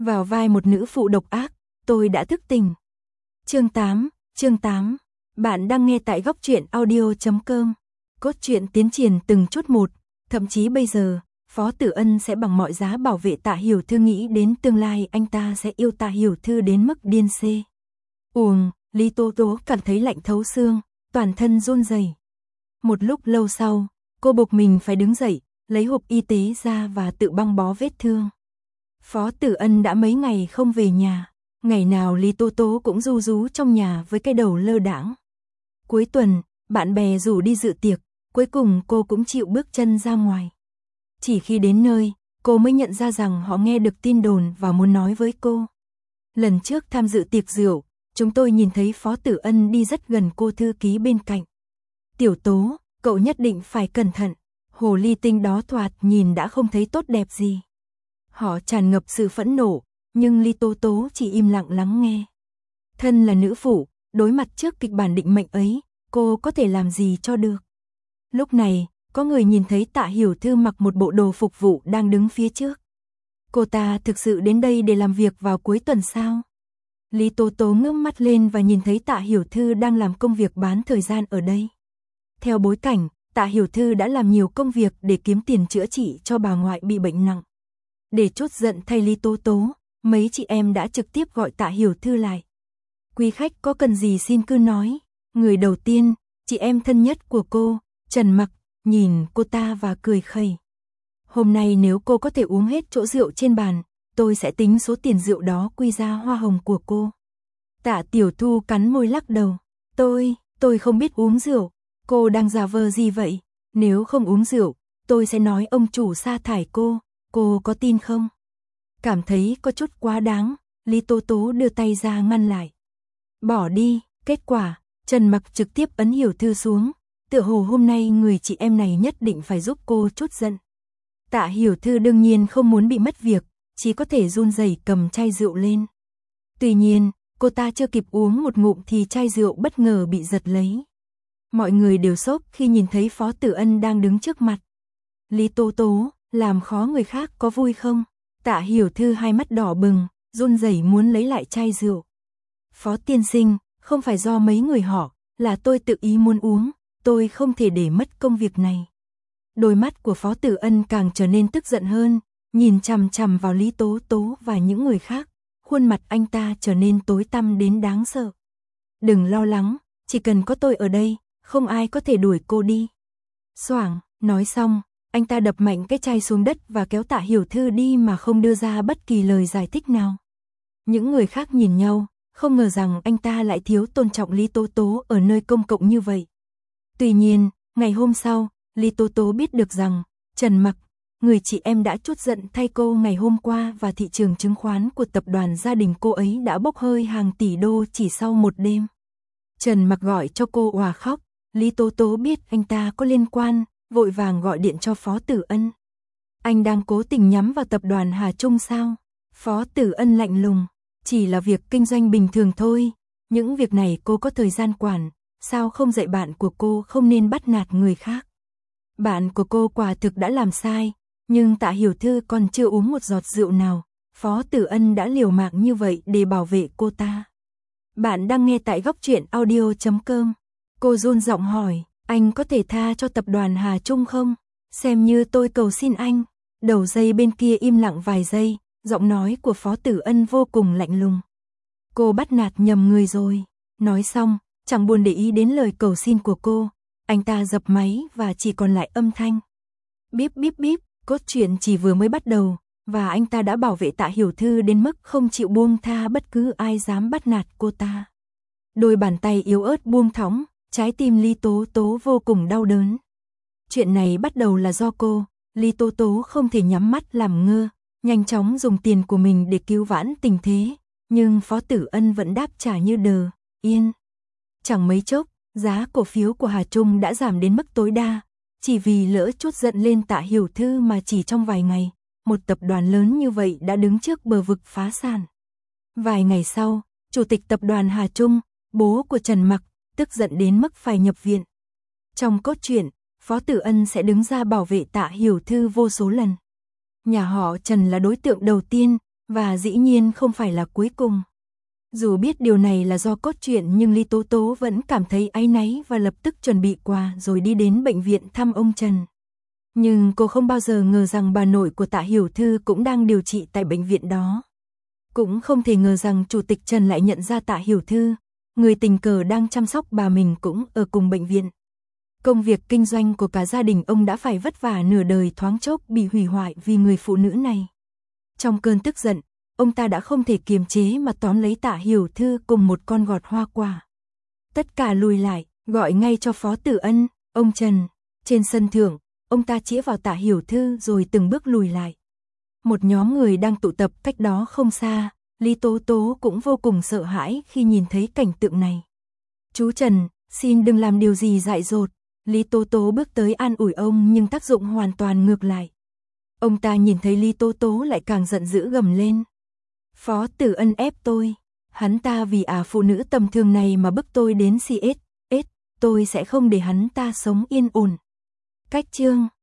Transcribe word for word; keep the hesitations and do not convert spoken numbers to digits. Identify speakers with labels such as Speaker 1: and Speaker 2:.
Speaker 1: Vào vai một nữ phụ độc ác, tôi đã thức tỉnh. Chương tám, chương tám. Bạn đang nghe tại góc truyện audio chấm com. Cốt truyện tiến triển từng chút một, thậm chí bây giờ, Phó Tử Ân sẽ bằng mọi giá bảo vệ Tạ Hiểu Thư, nghĩ đến tương lai anh ta sẽ yêu Tạ Hiểu Thư đến mức điên xê. Uồng, Lý Tố Tố cảm thấy lạnh thấu xương, toàn thân run rẩy. Một lúc lâu sau, cô buộc mình phải đứng dậy, lấy hộp y tế ra và tự băng bó vết thương. Phó Tử Ân đã mấy ngày không về nhà, ngày nào Lý Tố Tố cũng ru rú trong nhà với cái đầu lơ đãng. Cuối tuần, bạn bè rủ đi dự tiệc, cuối cùng cô cũng chịu bước chân ra ngoài. Chỉ khi đến nơi, cô mới nhận ra rằng họ nghe được tin đồn và muốn nói với cô. Lần trước tham dự tiệc rượu, chúng tôi nhìn thấy Phó Tử Ân đi rất gần cô thư ký bên cạnh. Tiểu Tố, cậu nhất định phải cẩn thận, hồ ly tinh đó thoạt nhìn đã không thấy tốt đẹp gì. Họ tràn ngập sự phẫn nộ, nhưng Lý Tố Tố chỉ im lặng lắng nghe. Thân là nữ phụ, đối mặt trước kịch bản định mệnh ấy, cô có thể làm gì cho được. Lúc này, có người nhìn thấy Tạ Hiểu Thư mặc một bộ đồ phục vụ đang đứng phía trước. Cô ta thực sự đến đây để làm việc vào cuối tuần sao? Lý Tố Tố ngước mắt lên và nhìn thấy Tạ Hiểu Thư đang làm công việc bán thời gian ở đây. Theo bối cảnh, Tạ Hiểu Thư đã làm nhiều công việc để kiếm tiền chữa trị cho bà ngoại bị bệnh nặng. Để trút giận thay Lý Tố Tố, mấy chị em đã trực tiếp gọi Tạ Hiểu Thư lại. Quý khách có cần gì xin cứ nói. Người đầu tiên, chị em thân nhất của cô, Trần Mặc, nhìn cô ta và cười khẩy. Hôm nay nếu cô có thể uống hết chỗ rượu trên bàn, tôi sẽ tính số tiền rượu đó quy ra hoa hồng của cô. Tạ Tiểu Thu cắn môi lắc đầu. Tôi, tôi không biết uống rượu. Cô đang giả vờ gì vậy? Nếu không uống rượu, tôi sẽ nói ông chủ sa thải cô. Cô có tin không? Cảm thấy có chút quá đáng, Lý Tố Tố đưa tay ra ngăn lại. Bỏ đi, kết quả, Trần Mặc trực tiếp ấn Hiểu Thư xuống. Tựa hồ hôm nay người chị em này nhất định phải giúp cô chút giận. Tạ Hiểu Thư đương nhiên không muốn bị mất việc, chỉ có thể run rẩy cầm chai rượu lên. Tuy nhiên, cô ta chưa kịp uống một ngụm thì chai rượu bất ngờ bị giật lấy. Mọi người đều sốc khi nhìn thấy Phó Tử Ân đang đứng trước mặt. Lý Tố Tố, làm khó người khác có vui không? Tạ Hiểu Thư hai mắt đỏ bừng, run rẩy muốn lấy lại chai rượu. Phó tiên sinh, không phải do mấy người họ, là tôi tự ý muốn uống, tôi không thể để mất công việc này. Đôi mắt của Phó Tử Ân càng trở nên tức giận hơn, nhìn chằm chằm vào Lý Tố Tố và những người khác, khuôn mặt anh ta trở nên tối tăm đến đáng sợ. Đừng lo lắng, chỉ cần có tôi ở đây, không ai có thể đuổi cô đi. Xoảng, nói xong, anh ta đập mạnh cái chai xuống đất và kéo Tạ Hiểu Thư đi mà không đưa ra bất kỳ lời giải thích nào. Những người khác nhìn nhau, không ngờ rằng anh ta lại thiếu tôn trọng Lý Tố Tố ở nơi công cộng như vậy. Tuy nhiên, ngày hôm sau, Lý Tố Tố biết được rằng, Trần Mặc, người chị em đã trút giận thay cô ngày hôm qua, và thị trường chứng khoán của tập đoàn gia đình cô ấy đã bốc hơi hàng tỷ đô chỉ sau một đêm. Trần Mặc gọi cho cô òa khóc, Lý Tố Tố biết anh ta có liên quan, vội vàng gọi điện cho Phó Tử Ân. Anh đang cố tình nhắm vào tập đoàn Hà Trung sao? Phó Tử Ân lạnh lùng, chỉ là việc kinh doanh bình thường thôi, những việc này cô có thời gian quản, sao không dạy bạn của cô không nên bắt nạt người khác. Bạn của cô quả thực đã làm sai, nhưng Tạ Hiểu Thư còn chưa uống một giọt rượu nào, Phó Tử Ân đã liều mạng như vậy để bảo vệ cô ta. Bạn đang nghe tại góc truyện audio chấm com. Cô run giọng hỏi, anh có thể tha cho tập đoàn Hà Trung không? Xem như tôi cầu xin anh. Đầu dây bên kia im lặng vài giây, giọng nói của Phó Tử Ân vô cùng lạnh lùng. Cô bắt nạt nhầm người rồi. Nói xong, chẳng buồn để ý đến lời cầu xin của cô. Anh ta dập máy và chỉ còn lại âm thanh. Bíp bíp bíp, cốt truyện chỉ vừa mới bắt đầu, và anh ta đã bảo vệ Tạ Hiểu Thư đến mức không chịu buông tha bất cứ ai dám bắt nạt cô ta. Đôi bàn tay yếu ớt buông thõng, trái tim Lý Tố Tố vô cùng đau đớn. Chuyện này bắt đầu là do cô, Lý Tố Tố không thể nhắm mắt làm ngơ, nhanh chóng dùng tiền của mình để cứu vãn tình thế, nhưng Phó Tử Ân vẫn đáp trả như đờ, yên. Chẳng mấy chốc, giá cổ phiếu của Hà Trung đã giảm đến mức tối đa, chỉ vì lỡ chút giận lên Tạ Hiểu Thư mà chỉ trong vài ngày, một tập đoàn lớn như vậy đã đứng trước bờ vực phá sản. Vài ngày sau, chủ tịch tập đoàn Hà Trung, bố của Trần Mặc, tức giận đến mức phải nhập viện. Trong cốt truyện, Phó Tử Ân sẽ đứng ra bảo vệ Tạ Hiểu Thư vô số lần. Nhà họ Trần là đối tượng đầu tiên, Và dĩ nhiên không phải là cuối cùng. Dù biết điều này là do cốt truyện nhưng Lý Tố Tố vẫn cảm thấy áy náy và lập tức chuẩn bị quà rồi đi đến bệnh viện thăm ông Trần. Nhưng cô không bao giờ ngờ rằng bà nội của Tạ Hiểu Thư cũng đang điều trị tại bệnh viện đó. Cũng không thể ngờ rằng Chủ tịch Trần lại nhận ra Tạ Hiểu Thư, người tình cờ đang chăm sóc bà mình cũng ở cùng bệnh viện. Công việc kinh doanh của cả gia đình ông đã phải vất vả nửa đời thoáng chốc bị hủy hoại vì người phụ nữ này. Trong cơn tức giận, ông ta đã không thể kiềm chế mà tóm lấy Tạ Hiểu Thư cùng một con gọt hoa quả. Tất cả lùi lại, gọi ngay cho Phó Tử Ân, ông Trần. Trên sân thượng, ông ta chĩa vào Tạ Hiểu Thư rồi từng bước lùi lại. Một nhóm người đang tụ tập cách đó không xa, Lý Tố Tố cũng vô cùng sợ hãi khi nhìn thấy cảnh tượng này. Chú Trần, xin đừng làm điều gì dại dột. Lý Tố Tố bước tới an ủi ông nhưng tác dụng hoàn toàn ngược lại. Ông ta nhìn thấy Lý Tố Tố lại càng giận dữ gầm lên. Phó Tử Ân ép tôi. Hắn ta vì ả phụ nữ tầm thường này mà bức tôi đến xê ét ét. Tôi sẽ không để hắn ta sống yên ổn. Cách chương